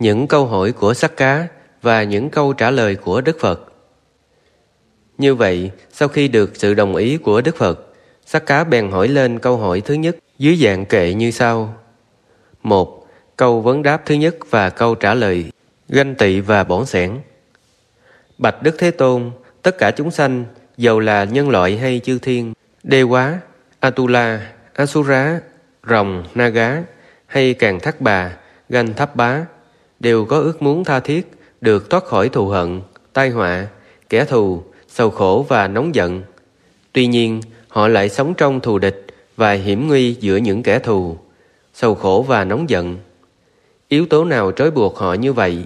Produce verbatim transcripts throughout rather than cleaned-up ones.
những câu hỏi của Sắc Cá và những câu trả lời của Đức Phật. Như vậy, sau khi được sự đồng ý của Đức Phật, Sắc Cá bèn hỏi lên câu hỏi thứ nhất dưới dạng kệ như sau. Một. Câu vấn đáp thứ nhất và câu trả lời ganh tị và bỏng sẻn. Bạch Đức Thế Tôn, tất cả chúng sanh, dầu là nhân loại hay chư thiên, Đê Quá, Atula, Asura, Rồng, Naga hay Càn Thác Bà, Ganh Tháp Bá, đều có ước muốn tha thiết được thoát khỏi thù hận, tai họa, kẻ thù, sầu khổ và nóng giận. Tuy nhiên, họ lại sống trong thù địch và hiểm nguy giữa những kẻ thù, sầu khổ và nóng giận. Yếu tố nào trói buộc họ như vậy?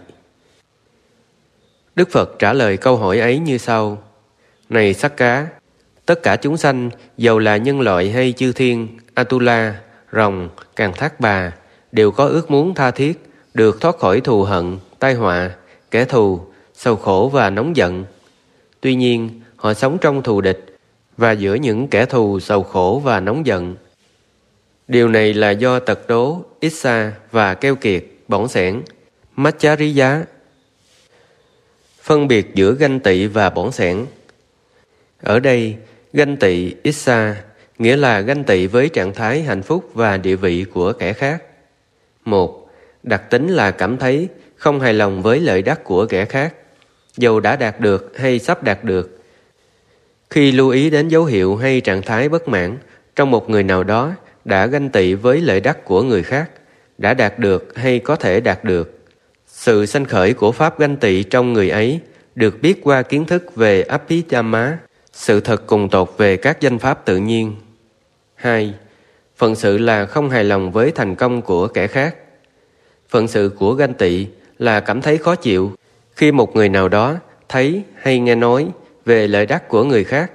Đức Phật trả lời câu hỏi ấy như sau. Này Sắc Cá, tất cả chúng sanh, dầu là nhân loại hay chư thiên, Atula, Rồng, Càn Thác Bà, đều có ước muốn tha thiết được thoát khỏi thù hận, tai họa, kẻ thù, sầu khổ và nóng giận. Tuy nhiên, họ sống trong thù địch và giữa những kẻ thù, sầu khổ và nóng giận. Điều này là do tật đố, issa và keo kiệt, bỏng sẻn, Machariya. Phân biệt giữa ganh tị và bỏng sẻn. Ở đây, ganh tị, issa, nghĩa là ganh tị với trạng thái hạnh phúc và địa vị của kẻ khác. Một, đặc tính là cảm thấy không hài lòng với lợi đắc của kẻ khác, dầu đã đạt được hay sắp đạt được. Khi lưu ý đến dấu hiệu hay trạng thái bất mãn trong một người nào đó đã ganh tị với lợi đắc của người khác, đã đạt được hay có thể đạt được. Sự sanh khởi của pháp ganh tị trong người ấy được biết qua kiến thức về Abhidhamma, sự thật cùng tột về các danh pháp tự nhiên. Hai, phận sự là không hài lòng với thành công của kẻ khác. Phận sự của ganh tị là cảm thấy khó chịu khi một người nào đó thấy hay nghe nói về lợi đắc của người khác.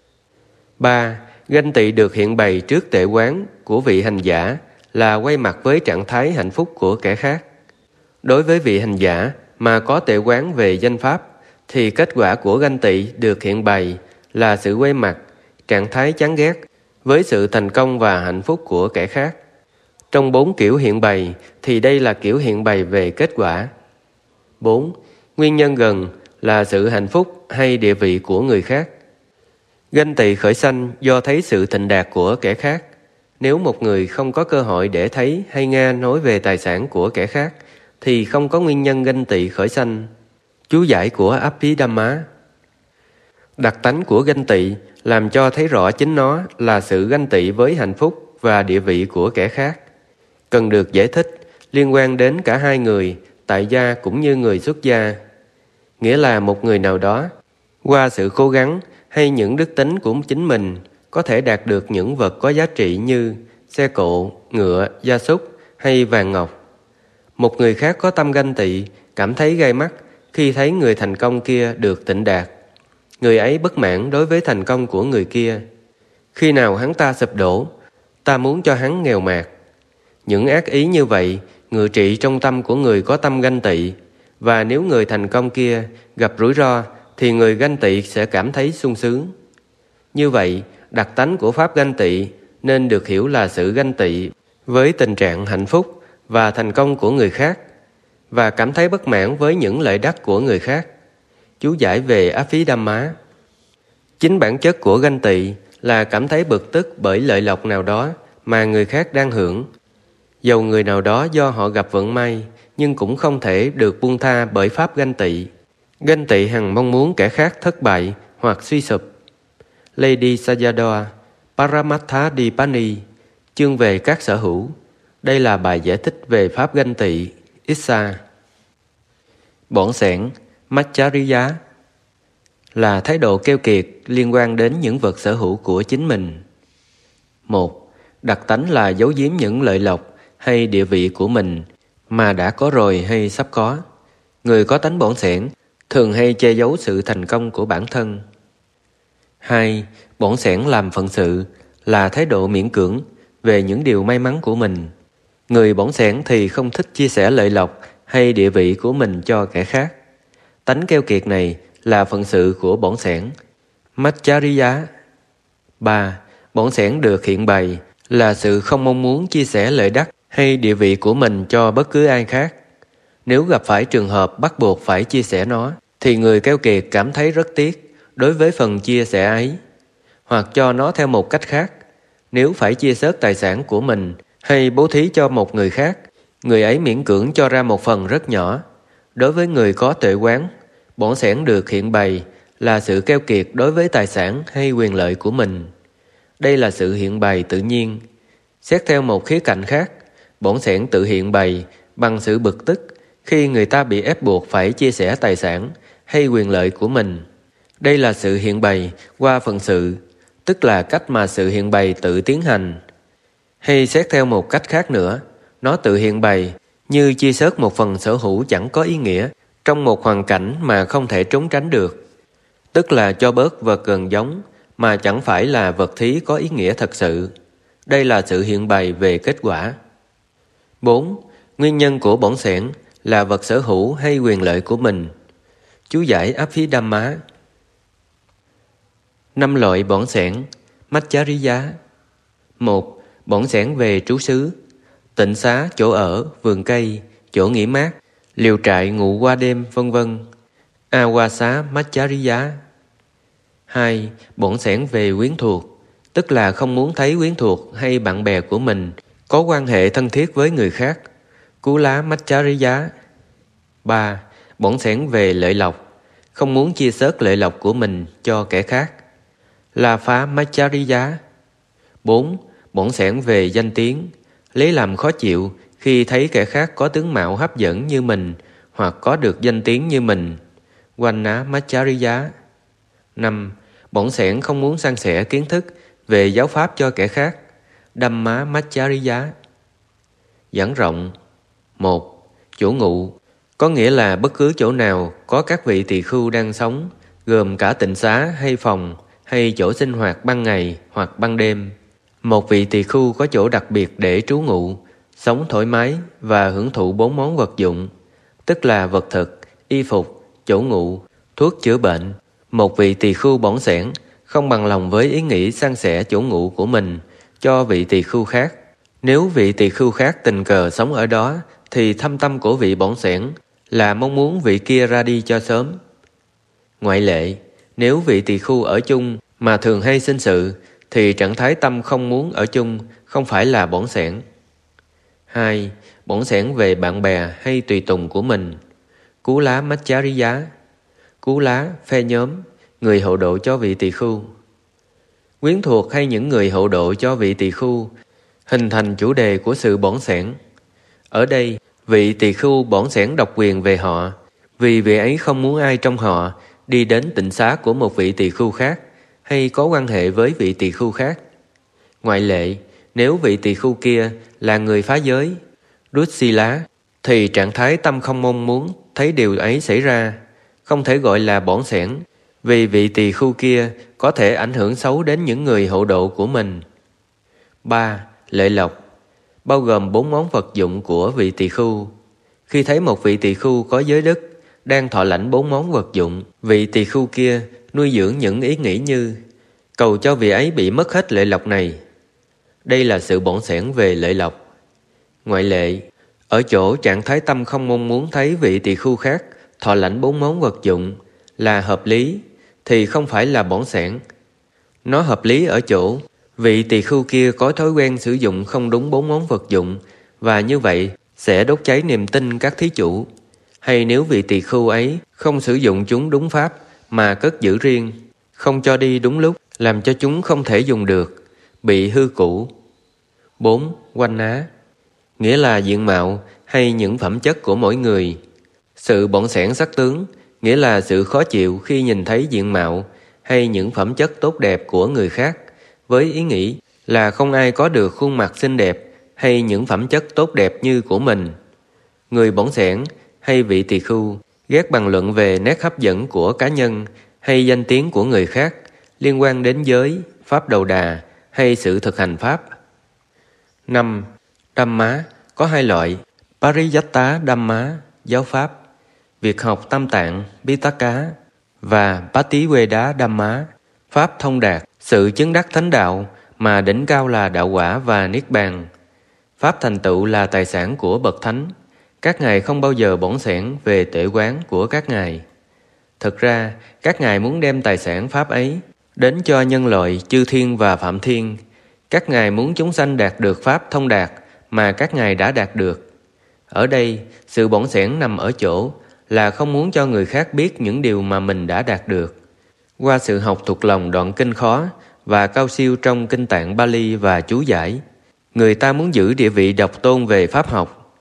Ba, ganh tị được hiện bày trước tệ quán của vị hành giả là quay mặt với trạng thái hạnh phúc của kẻ khác. Đối với vị hành giả mà có tệ quán về danh pháp, thì kết quả của ganh tị được hiện bày là sự quay mặt, trạng thái chán ghét với sự thành công và hạnh phúc của kẻ khác. Trong bốn kiểu hiện bày thì đây là kiểu hiện bày về kết quả. Bốn. Nguyên nhân gần là sự hạnh phúc hay địa vị của người khác. Ganh tị khởi sanh do thấy sự thịnh đạt của kẻ khác. Nếu một người không có cơ hội để thấy hay nghe nói về tài sản của kẻ khác, thì không có nguyên nhân ganh tị khởi sanh. Chú giải của Abhidhamma. Đặc tánh của ganh tị làm cho thấy rõ chính nó là sự ganh tị với hạnh phúc và địa vị của kẻ khác. Cần được giải thích liên quan đến cả hai người, tại gia cũng như người xuất gia. Nghĩa là một người nào đó, qua sự cố gắng hay những đức tính của chính mình, có thể đạt được những vật có giá trị như xe cộ, ngựa, gia súc hay vàng ngọc. Một người khác có tâm ganh tị, cảm thấy gai mắt khi thấy người thành công kia được tịnh đạt. Người ấy bất mãn đối với thành công của người kia. Khi nào hắn ta sụp đổ, ta muốn cho hắn nghèo mạt. Những ác ý như vậy ngự trị trong tâm của người có tâm ganh tị, và nếu người thành công kia gặp rủi ro thì người ganh tị sẽ cảm thấy sung sướng. Như vậy, đặc tánh của pháp ganh tị nên được hiểu là sự ganh tị với tình trạng hạnh phúc và thành công của người khác, và cảm thấy bất mãn với những lợi đắc của người khác. Chú giải về Abhidhamma. Chính bản chất của ganh tị là cảm thấy bực tức bởi lợi lộc nào đó mà người khác đang hưởng. Dầu người nào đó do họ gặp vận may, nhưng cũng không thể được buông tha bởi pháp ganh tị. Ganh tị hằng mong muốn kẻ khác thất bại hoặc suy sụp. Lady Sayadaw, Paramatthadipani, chương về các sở hữu. Đây là bài giải thích về pháp ganh tị, Issa. Bỏng sẻn, Machariya, là thái độ keo kiệt liên quan đến những vật sở hữu của chính mình. Một, đặc tánh là giấu giếm những lợi lộc hay địa vị của mình mà đã có rồi hay sắp có. Người có tánh bỏng sẻn thường hay che giấu sự thành công của bản thân. Hai, bỏng sẻn làm phận sự là thái độ miễn cưỡng về những điều may mắn của mình. Người bỏng sẻn thì không thích chia sẻ lợi lộc hay địa vị của mình cho kẻ khác. Tánh keo kiệt này là phận sự của bỏng sẻn, Machariya. Ba, bỏng sẻn được hiện bày là sự không mong muốn chia sẻ lợi đắc hay địa vị của mình cho bất cứ ai khác. Nếu gặp phải trường hợp bắt buộc phải chia sẻ nó, thì người keo kiệt cảm thấy rất tiếc đối với phần chia sẻ ấy. Hoặc cho nó theo một cách khác, nếu phải chia sớt tài sản của mình hay bố thí cho một người khác, người ấy miễn cưỡng cho ra một phần rất nhỏ. Đối với người có tuệ quán, bỏng sẻn được hiện bày là sự keo kiệt đối với tài sản hay quyền lợi của mình. Đây là sự hiện bày tự nhiên. Xét theo một khía cạnh khác, bỏng sẻn tự hiện bày bằng sự bực tức khi người ta bị ép buộc phải chia sẻ tài sản hay quyền lợi của mình. Đây là sự hiện bày qua phận sự, tức là cách mà sự hiện bày tự tiến hành. Hay xét theo một cách khác nữa, nó tự hiện bày như chia sớt một phần sở hữu chẳng có ý nghĩa trong một hoàn cảnh mà không thể trốn tránh được, tức là cho bớt vật gần giống mà chẳng phải là vật thí có ý nghĩa thật sự. Đây là sự hiện bày về kết quả. bốn. Nguyên nhân của bỏng sẻn là vật sở hữu hay quyền lợi của mình. Chú giải Abhidhamma. Năm loại bỏng sẻn. Machariya. Một. Bỏng sẻn về trú xứ, tịnh xá, chỗ ở, vườn cây, chỗ nghỉ mát, liều trại ngụ qua đêm, vân vân. Awasa Machariya. Hai. Bỏng sẻn về quyến thuộc, tức là không muốn thấy quyến thuộc hay bạn bè của mình có quan hệ thân thiết với người khác. Kula Machariya. Ba. Bỏng sẻn về lợi lộc, không muốn chia sớt lợi lộc của mình cho kẻ khác. La Phá Machariya. Bốn. Bỏng sẻn về danh tiếng, lấy làm khó chịu khi thấy kẻ khác có tướng mạo hấp dẫn như mình hoặc có được danh tiếng như mình. Wanna Machariya. Năm. Bỏng sẻn không muốn san sẻ kiến thức về giáo pháp cho kẻ khác. Dhamma Machariya. Giảng rộng. Một. Chỗ ngụ, có nghĩa là bất cứ chỗ nào có các vị tỳ khưu đang sống, gồm cả tịnh xá hay phòng hay chỗ sinh hoạt ban ngày hoặc ban đêm. Một vị tỳ khưu có chỗ đặc biệt để trú ngụ, sống thoải mái và hưởng thụ bốn món vật dụng, tức là vật thực, y phục, chỗ ngụ, thuốc chữa bệnh. Một vị tỳ khưu bỏng sẻn không bằng lòng với ý nghĩ san sẻ chỗ ngụ của mình cho vị tỳ khưu khác. Nếu vị tỳ khưu khác tình cờ sống ở đó, thì thâm tâm của vị bỏng sẻn là mong muốn vị kia ra đi cho sớm. Ngoại lệ, nếu vị tỳ khưu ở chung mà thường hay sinh sự, thì trạng thái tâm không muốn ở chung không phải là bỏng sẻn. Hai. Bỏng sẻn về bạn bè hay tùy tùng của mình. Cú lá Machariya. Cú lá, phe nhóm, người hậu độ cho vị tỳ khưu. Quyến thuộc hay những người hậu độ cho vị tỳ khưu hình thành chủ đề của sự bỏng sẻn. Ở đây, vị tỳ khưu bỏng sẻn độc quyền về họ, vì vị ấy không muốn ai trong họ đi đến tịnh xá của một vị tỳ khưu khác hay có quan hệ với vị tỳ khưu khác. Ngoại lệ, nếu vị tỳ khưu kia là người phá giới, Dussila, thì trạng thái tâm không mong muốn thấy điều ấy xảy ra, không thể gọi là bỏng sẻn, vì vị tỳ khưu kia có thể ảnh hưởng xấu đến những người hậu độ của mình. Ba. Lợi lộc, bao gồm bốn món vật dụng của vị tỳ khưu. Khi thấy một vị tỳ khưu có giới đức đang thọ lãnh bốn món vật dụng, vị tỳ khưu kia nuôi dưỡng những ý nghĩ như cầu cho vị ấy bị mất hết lợi lộc này. Đây là sự bỏng sẻn về lợi lộc. Ngoại lệ, ở chỗ trạng thái tâm không mong muốn thấy vị tỳ khưu khác thọ lãnh bốn món vật dụng là hợp lý, thì không phải là bỏng sẻn. Nó hợp lý ở chỗ vị tỳ khưu kia có thói quen sử dụng không đúng bốn món vật dụng, và như vậy sẽ đốt cháy niềm tin các thí chủ. Hay nếu vị tỳ khưu ấy không sử dụng chúng đúng pháp mà cất giữ riêng, không cho đi đúng lúc, làm cho chúng không thể dùng được, bị hư cũ. Bốn. Quanh á, nghĩa là diện mạo hay những phẩm chất của mỗi người. Sự bỏng sẻn sắc tướng nghĩa là sự khó chịu khi nhìn thấy diện mạo hay những phẩm chất tốt đẹp của người khác, với ý nghĩ là không ai có được khuôn mặt xinh đẹp hay những phẩm chất tốt đẹp như của mình. Người bỏng sẻn hay vị tỳ khưu ghét bàn luận về nét hấp dẫn của cá nhân hay danh tiếng của người khác liên quan đến giới, pháp đầu đà hay sự thực hành pháp. Năm. Dhamma có hai loại: Pariyatta Dhamma, giáo pháp, việc học tam tạng, Pitaka, và Pativedha Dhamma, pháp thông đạt, sự chứng đắc thánh đạo mà đỉnh cao là đạo quả và niết bàn. Pháp thành tựu là tài sản của bậc thánh. các ngài không bao giờ bỏng sẻn về tể quán của các ngài. Thực ra, các ngài muốn đem tài sản Pháp ấy đến cho nhân loại chư thiên và phạm thiên. Các ngài muốn chúng sanh đạt được Pháp thông đạt mà các ngài đã đạt được. Ở đây, sự bỏng sẻn nằm ở chỗ là không muốn cho người khác biết những điều mà mình đã đạt được. Qua sự học thuộc lòng đoạn kinh khó và cao siêu trong kinh tạng Bali và chú giải, người ta muốn giữ địa vị độc tôn về pháp học.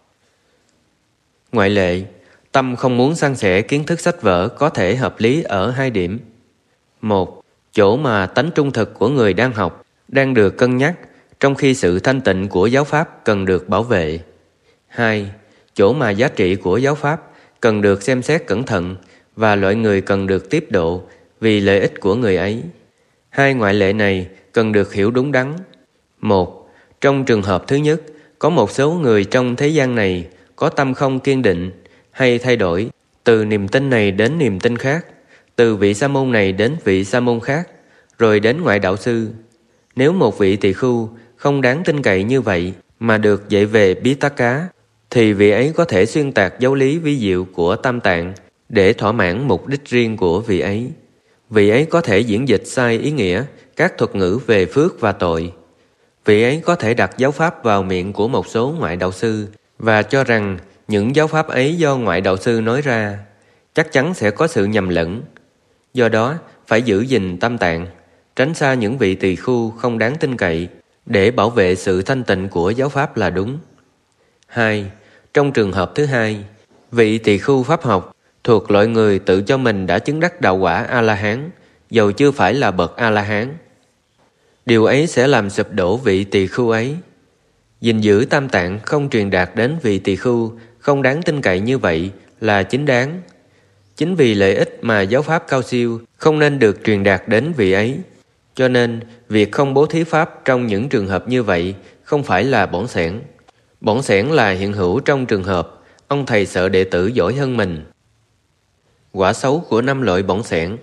Ngoại lệ, tâm không muốn san sẻ kiến thức sách vở có thể hợp lý ở hai điểm. Một, chỗ mà tánh trung thực của người đang học đang được cân nhắc, trong khi sự thanh tịnh của giáo pháp cần được bảo vệ. Hai, chỗ mà giá trị của giáo pháp cần được xem xét cẩn thận và loại người cần được tiếp độ vì lợi ích của người ấy. Hai ngoại lệ này cần được hiểu đúng đắn. Một, trong trường hợp thứ nhất, có một số người trong thế gian này có tâm không kiên định hay thay đổi từ niềm tin này đến niềm tin khác, từ vị sa môn này đến vị sa môn khác, rồi đến ngoại đạo sư. Nếu một vị tỳ khưu không đáng tin cậy như vậy mà được dạy về Pitaka, thì vị ấy có thể xuyên tạc giáo lý vi diệu của Tam Tạng để thỏa mãn mục đích riêng của vị ấy. Vị ấy có thể diễn dịch sai ý nghĩa các thuật ngữ về phước và tội. Vị ấy có thể đặt giáo pháp vào miệng của một số ngoại đạo sư và cho rằng những giáo pháp ấy do ngoại đạo sư nói ra. Chắc chắn sẽ có sự nhầm lẫn. Do đó, phải giữ gìn tâm tạng, tránh xa những vị tỳ khưu không đáng tin cậy để bảo vệ sự thanh tịnh của giáo pháp là đúng. Hai, trong trường hợp thứ hai, vị tỳ khưu pháp học thuộc loại người tự cho mình đã chứng đắc đạo quả A-la-hán, dầu chưa phải là bậc A-la-hán. Điều ấy sẽ làm sụp đổ vị tỳ khưu ấy. Gìn giữ tam tạng không truyền đạt đến vị tỳ khưu không đáng tin cậy như vậy là chính đáng. Chính vì lợi ích mà giáo pháp cao siêu không nên được truyền đạt đến vị ấy. Cho nên, việc không bố thí pháp trong những trường hợp như vậy không phải là bỏng sẻn. Bỏng sẻn là hiện hữu trong trường hợp ông thầy sợ đệ tử giỏi hơn mình. Quả xấu của năm loại bỏng sẻn.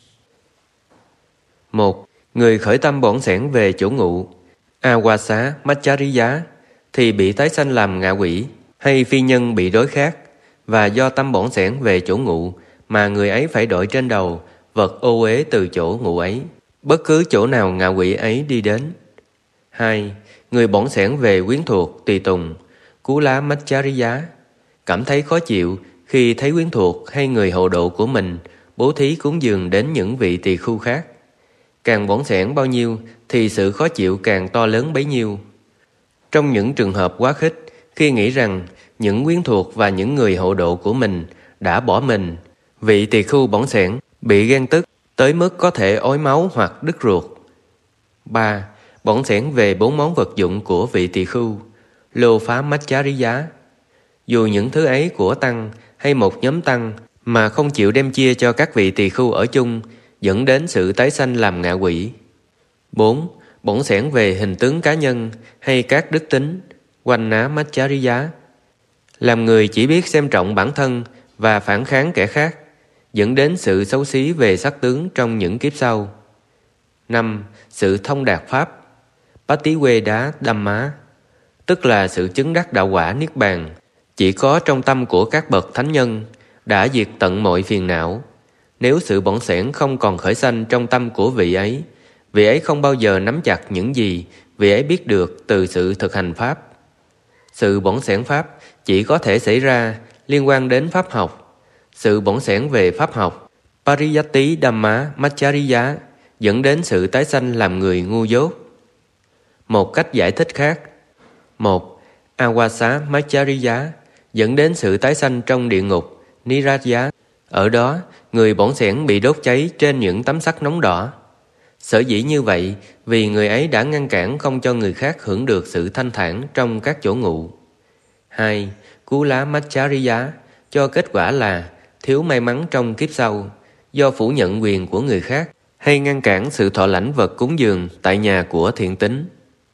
Một, người khởi tâm bỏng sẻn về chỗ ngụ Awasa Machariya thì bị tái sanh làm ngạ quỷ hay phi nhân bị đối khác, và do tâm bỏng sẻn về chỗ ngụ mà người ấy phải đội trên đầu vật ô uế từ chỗ ngụ ấy, bất cứ chỗ nào ngạ quỷ ấy đi đến. Hai, người bỏng sẻn về quyến thuộc tùy tùng Kula Machariya cảm thấy khó chịu khi thấy quyến thuộc hay người hậu độ của mình bố thí cúng dường đến những vị tỳ khưu khác. Càng bỏng sẻn bao nhiêu thì sự khó chịu càng to lớn bấy nhiêu. Trong những trường hợp quá khích, khi nghĩ rằng những quyến thuộc và những người hậu độ của mình đã bỏ mình, vị tỳ khưu bỏng sẻn bị ghen tức tới mức có thể ói máu hoặc đứt ruột. Ba, bỏng sẻn về bốn món vật dụng của vị tỳ khưu Lô Phá Machariya. Dù những thứ ấy của tăng hay một nhóm tăng mà không chịu đem chia cho các vị tỳ khưu ở chung, dẫn đến sự tái sanh làm ngạ quỷ. Bốn, bỏng sẻn về hình tướng cá nhân hay các đức tính Wanna Machariya. Làm người chỉ biết xem trọng bản thân và phản kháng kẻ khác, dẫn đến sự xấu xí về sắc tướng trong những kiếp sau. Năm, sự thông đạt pháp Patiweda Dhamma, tức là sự chứng đắc đạo quả Niết Bàn, chỉ có trong tâm của các bậc thánh nhân, đã diệt tận mọi phiền não. Nếu sự bỏng sẻn không còn khởi sanh trong tâm của vị ấy, vị ấy không bao giờ nắm chặt những gì vị ấy biết được từ sự thực hành pháp. Sự bỏng sẻn pháp chỉ có thể xảy ra liên quan đến pháp học. Sự bỏng sẻn về pháp học Pariyatti Dhamma Machariya dẫn đến sự tái sanh làm người ngu dốt. Một cách giải thích khác. Một, Awasa Machariya dẫn đến sự tái sanh trong địa ngục Niraya. Ở đó, người bỏng sẻn bị đốt cháy trên những tấm sắt nóng đỏ. Sở dĩ như vậy vì người ấy đã ngăn cản không cho người khác hưởng được sự thanh thản trong các chỗ ngụ. Hai, Kula Machariya cho kết quả là thiếu may mắn trong kiếp sau do phủ nhận quyền của người khác hay ngăn cản sự thọ lãnh vật cúng dường tại nhà của thiện tín.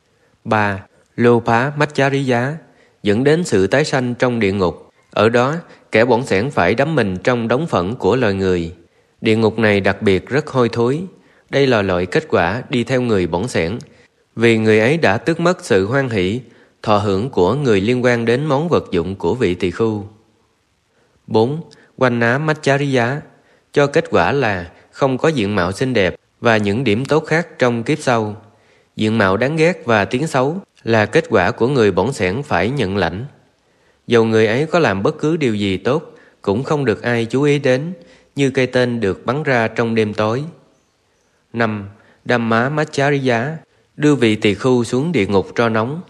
Ba, Lopa Machariya dẫn đến sự tái sanh trong địa ngục. Ở đó, kẻ bỏng sẻn phải đắm mình trong đống phẫn của loài người. Địa ngục này đặc biệt rất hôi thối. Đây là loại kết quả đi theo người bỏng sẻn, vì người ấy đã tước mất sự hoan hỷ, thọ hưởng của người liên quan đến món vật dụng của vị tỳ khưu. bốn. Vannamacchariya, cho kết quả là không có diện mạo xinh đẹp và những điểm tốt khác trong kiếp sau. Diện mạo đáng ghét và tiếng xấu là kết quả của người bỏng sẻn phải nhận lãnh. Dầu người ấy có làm bất cứ điều gì tốt cũng không được ai chú ý đến, như cây tên được bắn ra trong đêm tối. năm. Dhammamacchariya, đưa vị tỳ khưu xuống địa ngục tro nóng.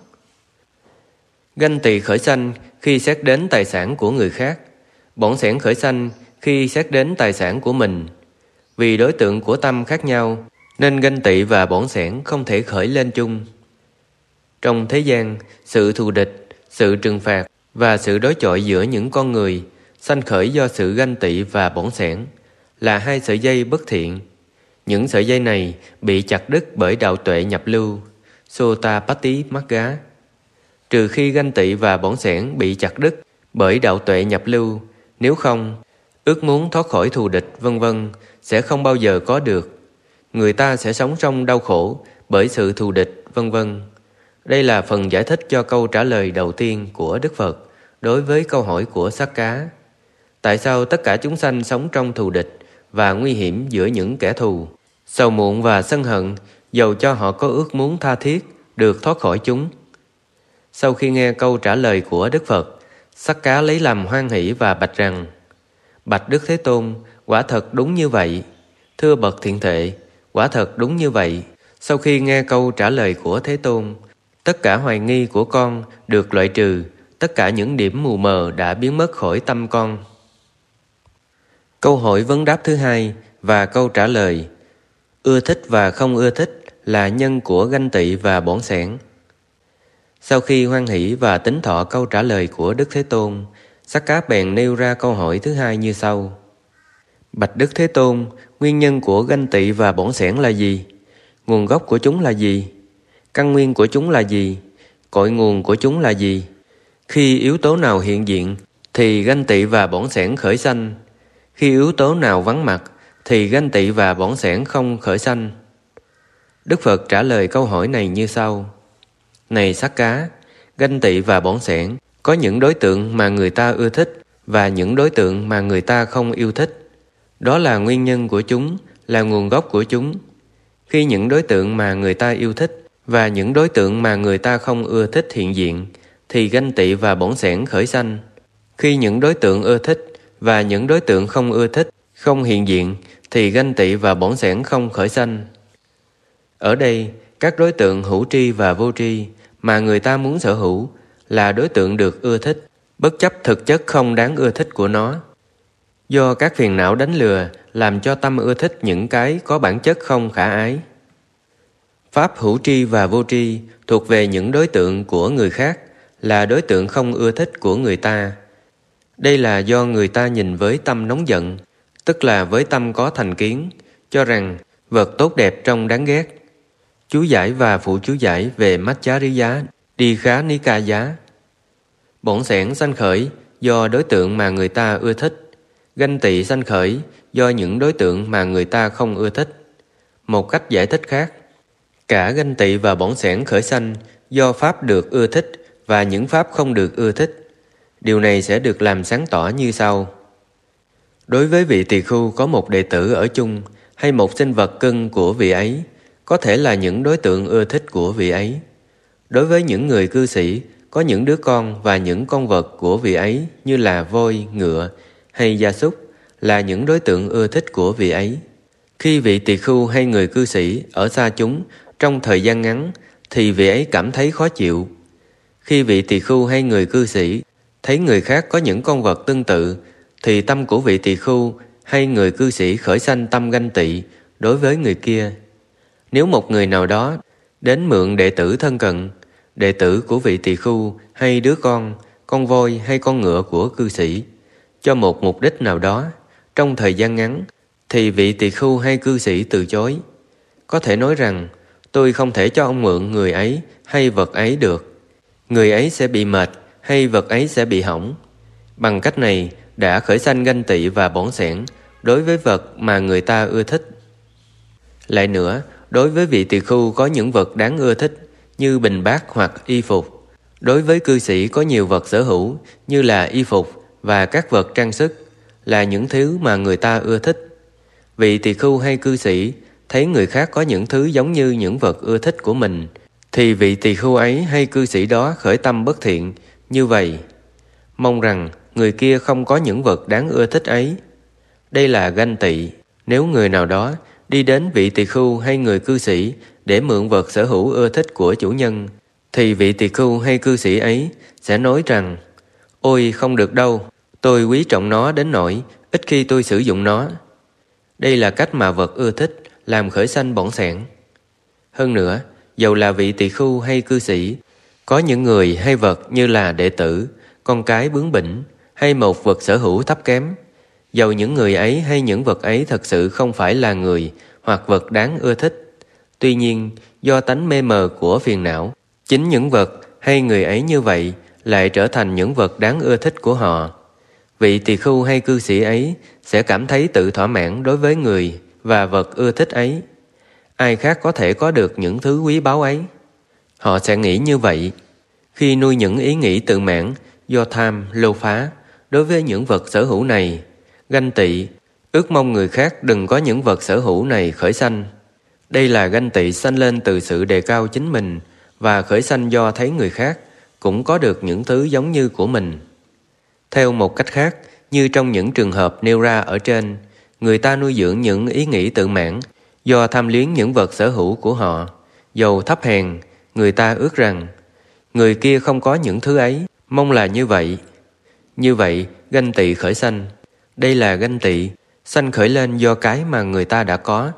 Ganh tỳ khởi sanh khi xét đến tài sản của người khác, bỏng sẻn khởi sanh khi xét đến tài sản của mình. Vì đối tượng của tâm khác nhau nên ganh tị và bỏng sẻn không thể khởi lên chung. Trong thế gian, sự thù địch, sự trừng phạt và sự đối chọi giữa những con người sanh khởi do sự ganh tị và bỏng sẻn là hai sợi dây bất thiện. Những sợi dây này bị chặt đứt bởi đạo tuệ nhập lưu, Sotapattimagga. Trừ khi ganh tị và bỏng sẻn bị chặt đứt bởi đạo tuệ nhập lưu, nếu không, ước muốn thoát khỏi thù địch vân vân sẽ không bao giờ có được. Người ta sẽ sống trong đau khổ bởi sự thù địch vân vân. Đây là phần giải thích cho câu trả lời đầu tiên của Đức Phật đối với câu hỏi của Sắc Cá. Tại sao tất cả chúng sanh sống trong thù địch và nguy hiểm giữa những kẻ thù, sầu muộn và sân hận, dầu cho họ có ước muốn tha thiết được thoát khỏi chúng? Sau khi nghe câu trả lời của Đức Phật, Sắc Cá lấy làm hoan hỷ và bạch rằng: Bạch Đức Thế Tôn, quả thật đúng như vậy. Thưa bậc thiện thệ, quả thật đúng như vậy. Sau khi nghe câu trả lời của Thế Tôn, tất cả hoài nghi của con được loại trừ, tất cả những điểm mù mờ đã biến mất khỏi tâm con. Câu hỏi vấn đáp thứ hai và câu trả lời: ưa thích và không ưa thích là nhân của ganh tị và bỏng sẻn. Sau khi hoan hỷ và tín thọ câu trả lời của Đức Thế Tôn, Sắc Cá bèn nêu ra câu hỏi thứ hai như sau: Bạch Đức Thế Tôn, nguyên nhân của ganh tị và bỏng sẻn là gì? Nguồn gốc của chúng là gì? Căn nguyên của chúng là gì? Cội nguồn của chúng là gì? Khi yếu tố nào hiện diện thì ganh tị và bỏng sẻn khởi sanh. Khi yếu tố nào vắng mặt thì ganh tị và bỏng sẻn không khởi sanh. Đức Phật trả lời câu hỏi này như sau: Này Sắc Cá, ganh tị và bỏng sẻn có những đối tượng mà người ta ưa thích và những đối tượng mà người ta không yêu thích. Đó là nguyên nhân của chúng, là nguồn gốc của chúng. Khi những đối tượng mà người ta yêu thích và những đối tượng mà người ta không ưa thích hiện diện thì ganh tị và bỏng sẻn khởi sanh. Khi những đối tượng ưa thích và những đối tượng không ưa thích không hiện diện thì ganh tị và bỏng sẻn không khởi sanh. Ở đây, các đối tượng hữu tri và vô tri mà người ta muốn sở hữu là đối tượng được ưa thích, bất chấp thực chất không đáng ưa thích của nó. Do các phiền não đánh lừa làm cho tâm ưa thích những cái có bản chất không khả ái. Pháp hữu tri và vô tri thuộc về những đối tượng của người khác, là đối tượng không ưa thích của người ta. Đây là do người ta nhìn với tâm nóng giận, tức là với tâm có thành kiến, cho rằng vật tốt đẹp trông đáng ghét. Chú giải và phụ chú giải về Macchariya đi khá ni ca giá. Bỏng sẻn sanh khởi do đối tượng mà người ta ưa thích. Ganh tị sanh khởi do những đối tượng mà người ta không ưa thích. Một cách giải thích khác, cả ganh tị và bỏng sẻn khởi sanh do pháp được ưa thích và những pháp không được ưa thích. Điều này sẽ được làm sáng tỏ như sau. Đối với vị tỳ khưu có một đệ tử ở chung hay một sinh vật cưng của vị ấy, có thể là những đối tượng ưa thích của vị ấy. Đối với những người cư sĩ, có những đứa con và những con vật của vị ấy như là voi, ngựa hay gia súc là những đối tượng ưa thích của vị ấy. Khi vị tỳ khưu hay người cư sĩ ở xa chúng trong thời gian ngắn thì vị ấy cảm thấy khó chịu. Khi vị tỳ khưu hay người cư sĩ thấy người khác có những con vật tương tự thì tâm của vị tỳ khưu hay người cư sĩ khởi sanh tâm ganh tị đối với người kia. Nếu một người nào đó đến mượn đệ tử thân cận, đệ tử của vị tỳ khưu hay đứa con, con voi hay con ngựa của cư sĩ cho một mục đích nào đó trong thời gian ngắn thì vị tỳ khưu hay cư sĩ từ chối. Có thể nói rằng tôi không thể cho ông mượn người ấy hay vật ấy được. Người ấy sẽ bị mệt hay vật ấy sẽ bị hỏng. Bằng cách này đã khởi sanh ganh tị và bỏng sẻn đối với vật mà người ta ưa thích. Lại nữa, đối với vị tỳ khưu có những vật đáng ưa thích như bình bát hoặc y phục, Đối với cư sĩ có nhiều vật sở hữu như là y phục và các vật trang sức là những thứ mà người ta ưa thích. Vị tỳ khưu hay cư sĩ thấy người khác có những thứ giống như những vật ưa thích của mình, thì vị tỳ khưu ấy hay cư sĩ đó khởi tâm bất thiện như vậy, mong rằng người kia không có những vật đáng ưa thích ấy. Đây là ganh tị. Nếu người nào đó đi đến vị tỳ khưu hay người cư sĩ để mượn vật sở hữu ưa thích của chủ nhân, thì vị tỳ khưu hay cư sĩ ấy sẽ nói rằng: ôi không được đâu, tôi quý trọng nó đến nỗi ít khi tôi sử dụng nó. Đây là cách mà vật ưa thích làm khởi sanh bỏng sẻn. Hơn nữa, dầu là vị tỳ khưu hay cư sĩ, có những người hay vật như là đệ tử, con cái bướng bỉnh hay một vật sở hữu thấp kém, dầu những người ấy hay những vật ấy thật sự không phải là người hoặc vật đáng ưa thích, tuy nhiên do tánh mê mờ của phiền não, chính những vật hay người ấy như vậy lại trở thành những vật đáng ưa thích của họ. Vị tỳ khưu hay cư sĩ ấy sẽ cảm thấy tự thỏa mãn đối với người và vật ưa thích ấy. Ai khác có thể có được những thứ quý báu ấy? Họ sẽ nghĩ như vậy. Khi nuôi những ý nghĩ tự mãn do tham, lô phá đối với những vật sở hữu này, ganh tị, ước mong người khác đừng có những vật sở hữu này khởi sanh. Đây là ganh tị sanh lên từ sự đề cao chính mình và khởi sanh do thấy người khác cũng có được những thứ giống như của mình. Theo một cách khác, như trong những trường hợp nêu ra ở trên, người ta nuôi dưỡng những ý nghĩ tự mãn do tham luyến những vật sở hữu của họ. Dầu thấp hèn, người ta ước rằng người kia không có những thứ ấy, mong là như vậy. Như vậy, ganh tị khởi sanh. Đây là ganh tị sanh khởi lên do cái mà người ta đã có.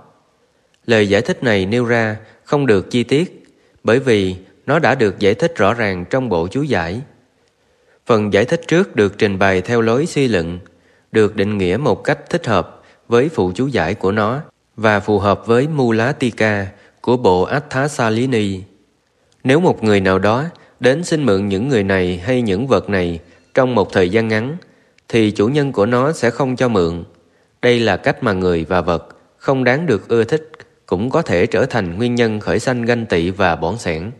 Lời giải thích này nêu ra không được chi tiết, bởi vì nó đã được giải thích rõ ràng trong bộ chú giải. Phần giải thích trước được trình bày theo lối suy luận, được định nghĩa một cách thích hợp với phụ chú giải của nó và phù hợp với Mula Tika của bộ Atthasalini. Nếu một người nào đó đến xin mượn những người này hay những vật này trong một thời gian ngắn, thì chủ nhân của nó sẽ không cho mượn. Đây là cách mà người và vật không đáng được ưa thích cũng có thể trở thành nguyên nhân khởi sanh ganh tị và bỏng sẻn.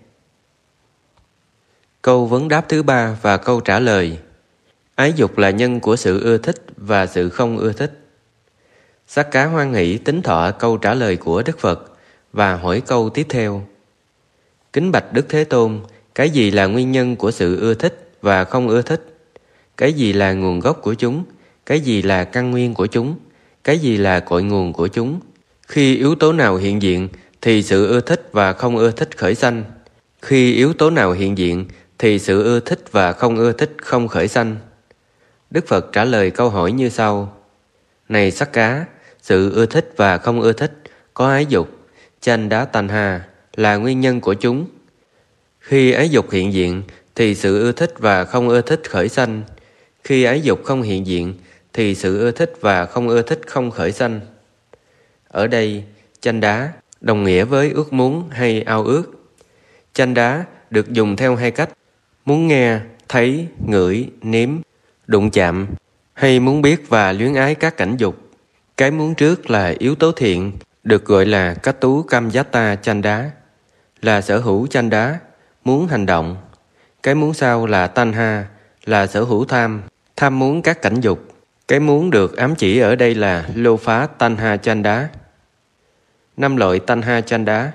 Câu vấn đáp thứ ba và câu trả lời. Ái dục là nhân của sự ưa thích và sự không ưa thích. Sắc Cá hoan hỷ tín thọ câu trả lời của Đức Phật và hỏi câu tiếp theo. Kính bạch Đức Thế Tôn, cái gì là nguyên nhân của sự ưa thích và không ưa thích? Cái gì là nguồn gốc của chúng? Cái gì là căn nguyên của chúng? Cái gì là cội nguồn của chúng? Khi yếu tố nào hiện diện thì sự ưa thích và không ưa thích khởi sanh. Khi yếu tố nào hiện diện thì sự ưa thích và không ưa thích không khởi sanh. Đức Phật trả lời câu hỏi như sau. Này Sắc Cá, sự ưa thích và không ưa thích có ái dục, chanh đá tanha là nguyên nhân của chúng. Khi ái dục hiện diện thì sự ưa thích và không ưa thích khởi sanh. Khi ái dục không hiện diện thì sự ưa thích và không ưa thích không khởi sanh. Ở đây, chanh đá đồng nghĩa với ước muốn hay ao ước. Chanh đá được dùng theo hai cách: muốn nghe, thấy, ngửi, nếm, đụng chạm, hay muốn biết và luyến ái các cảnh dục. Cái muốn trước là yếu tố thiện, được gọi là cách tú cam giá ta chanh đá, là sở hữu chanh đá, muốn hành động. Cái muốn sau là tanha, là sở hữu tham, tham muốn các cảnh dục. Cái muốn được ám chỉ ở đây là lô phá tanha chanh đá. Năm loại tanha chanh đá.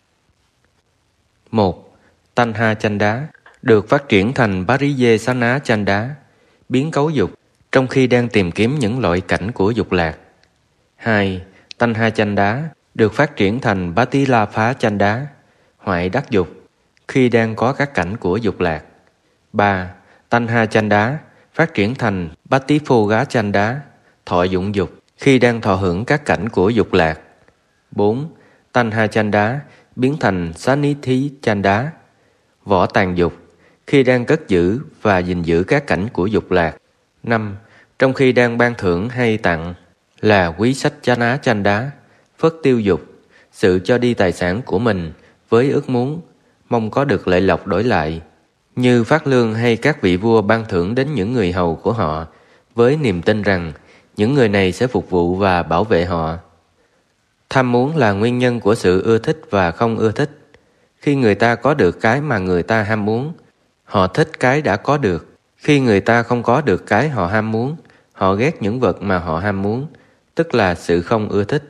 Một. Tanha chanh đá được phát triển thành Pariye Sana chanh đá, biến cấu dục, trong khi đang tìm kiếm những loại cảnh của dục lạc. Hai. Tanha chanh đá được phát triển thành Patila phá chanh đá, hoại đắc dục, khi đang có các cảnh của dục lạc. Ba. Tanha chanh đá phát triển thành Patiphoga chanh đá, thọ dụng dục, khi đang thọ hưởng các cảnh của dục lạc. Bốn. Tanha chanh đá biến thành Sanithi chanh đá, vỏ tàn dục, khi đang cất giữ và gìn giữ các cảnh của dục lạc. Năm. Trong khi đang ban thưởng hay tặng là quý sách chá ná chanh đá, phất tiêu dục, sự cho đi tài sản của mình với ước muốn, mong có được lợi lộc đổi lại, như phát lương hay các vị vua ban thưởng đến những người hầu của họ, với niềm tin rằng những người này sẽ phục vụ và bảo vệ họ. Tham muốn là nguyên nhân của sự ưa thích và không ưa thích. Khi người ta có được cái mà người ta ham muốn, Họ thích cái đã có được. Khi người ta không có được cái họ ham muốn, họ ghét những vật mà họ ham muốn, tức là sự không ưa thích.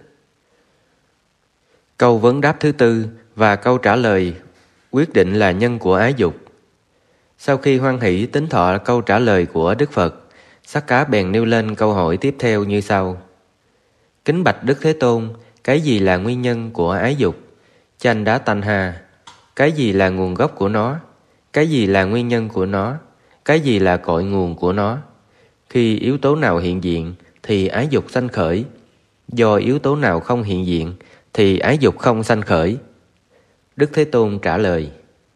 Câu vấn đáp thứ tư và câu trả lời quyết định là nhân của ái dục. Sau khi hoan hỷ tính thọ câu trả lời của Đức Phật, Sắc Cá bèn nêu lên câu hỏi tiếp theo như sau. Kính bạch Đức Thế Tôn, cái gì là nguyên nhân của ái dục? Chanh đá tanh hà. Cái gì là nguồn gốc của nó? Cái gì là nguyên nhân của nó? Cái gì là cội nguồn của nó? Khi yếu tố nào hiện diện thì ái dục sanh khởi. Do yếu tố nào không hiện diện thì ái dục không sanh khởi. Đức Thế Tôn trả lời.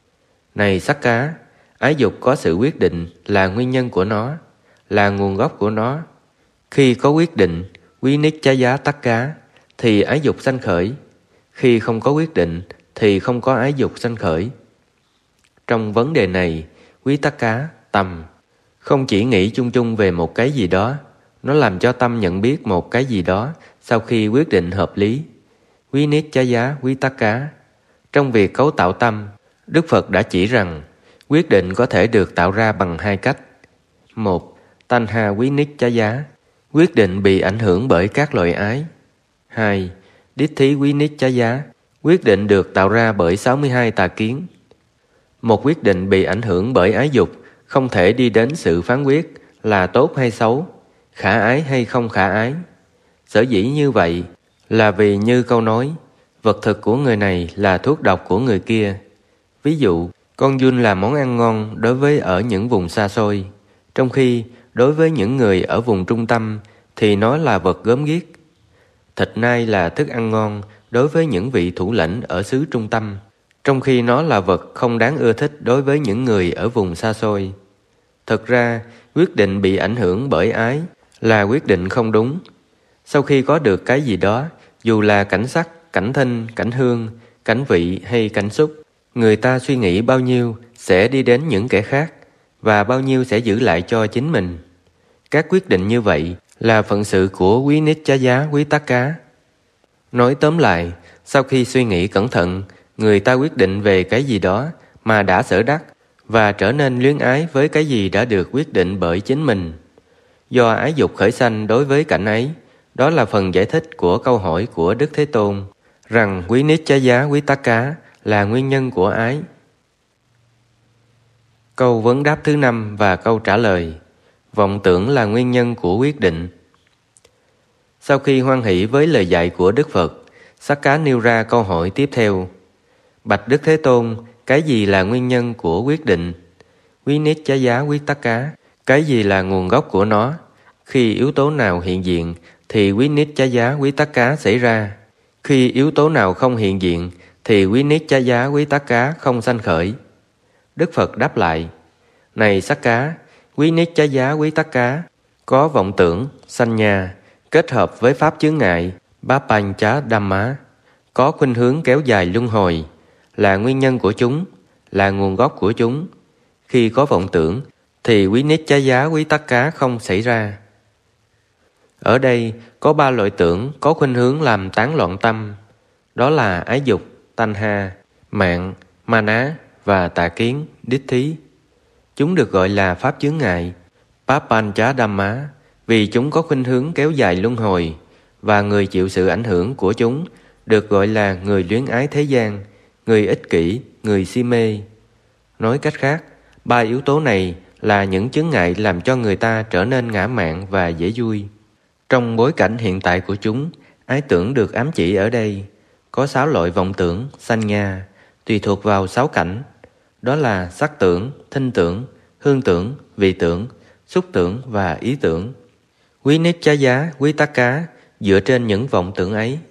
Này Sắc Cá, ái dục có sự quyết định là nguyên nhân của nó, là nguồn gốc của nó. Khi có quyết định, quý ních chá giá tắc cá, thì ái dục sanh khởi. Khi không có quyết định thì không có ái dục sanh khởi. Trong vấn đề này, quý tắc cá, tâm, không chỉ nghĩ chung chung về một cái gì đó, nó làm cho tâm nhận biết một cái gì đó sau khi quyết định hợp lý. Quý ních chá giá quý tắc cá. Trong việc cấu tạo tâm, Đức Phật đã chỉ rằng quyết định có thể được tạo ra bằng hai cách. Một, tanha quý ních chá giá, quyết định bị ảnh hưởng bởi các loại ái. Hai, đích thí quý ních chá giá, quyết định được tạo ra bởi sáu mươi hai tà kiến. Một quyết định bị ảnh hưởng bởi ái dục không thể đi đến sự phán quyết là tốt hay xấu, khả ái hay không khả ái. Sở dĩ như vậy là vì như câu nói, vật thực của người này là thuốc độc của người kia. Ví dụ, con giun là món ăn ngon đối với ở những vùng xa xôi, trong khi đối với những người ở vùng trung tâm thì nó là vật gớm ghiếc. Thịt nai là thức ăn ngon đối với những vị thủ lĩnh ở xứ trung tâm, trong khi nó là vật không đáng ưa thích đối với những người ở vùng xa xôi. Thực ra, quyết định bị ảnh hưởng bởi ái là quyết định không đúng. Sau khi có được cái gì đó, dù là cảnh sắc, cảnh thinh, cảnh hương, cảnh vị hay cảnh xúc, người ta suy nghĩ bao nhiêu sẽ đi đến những kẻ khác và bao nhiêu sẽ giữ lại cho chính mình. Các quyết định như vậy là phận sự của quý ních chá giá quý tắc cá. Nói tóm lại, sau khi suy nghĩ cẩn thận, người ta quyết định về cái gì đó mà đã sở đắc và trở nên luyến ái với cái gì đã được quyết định bởi chính mình. Do ái dục khởi sanh đối với cảnh ấy, đó là phần giải thích của câu hỏi của Đức Thế Tôn, rằng quý ních chá giá quý tắc cá là nguyên nhân của ái. Câu vấn đáp thứ năm và câu trả lời. Vọng tưởng là nguyên nhân của quyết định. Sau khi hoan hỷ với lời dạy của Đức Phật, Sắc Cá nêu ra câu hỏi tiếp theo. Bạch Đức Thế Tôn, cái gì là nguyên nhân của quyết định? Quý ních chá giá quý tắc cá, cái gì là nguồn gốc của nó? Khi yếu tố nào hiện diện thì quý ních chá giá quý tắc cá xảy ra. Khi yếu tố nào không hiện diện thì quý ních chá giá quý tắc cá không sanh khởi. Đức Phật đáp lại. Này Sắc Cá, quý ních chá giá quý tắc cá, có vọng tưởng, sanh nha, kết hợp với pháp chướng ngại, bá banh chá đam má, có khuynh hướng kéo dài luân hồi, là nguyên nhân của chúng, là nguồn gốc của chúng. Khi có vọng tưởng thì quý ních chá giá quý tắc cá không xảy ra. Ở đây có ba loại tưởng có khuynh hướng làm tán loạn tâm, đó là ái dục, tanha, mạng, maná và tà kiến, đích thí. Chúng được gọi là pháp chướng ngại, papancha dhamma, vì chúng có khuynh hướng kéo dài luân hồi, và người chịu sự ảnh hưởng của chúng được gọi là người luyến ái thế gian, người ích kỷ, người si mê. Nói cách khác, ba yếu tố này là những chướng ngại làm cho người ta trở nên ngã mạn và dễ vui. Trong bối cảnh hiện tại của chúng, ái tưởng được ám chỉ ở đây có sáu loại vọng tưởng, sanh nha, tùy thuộc vào sáu cảnh. Đó là sắc tưởng, thinh tưởng, hương tưởng, vị tưởng, xúc tưởng và ý tưởng. Quý ních chá giá, quý tắc cá dựa trên những vọng tưởng ấy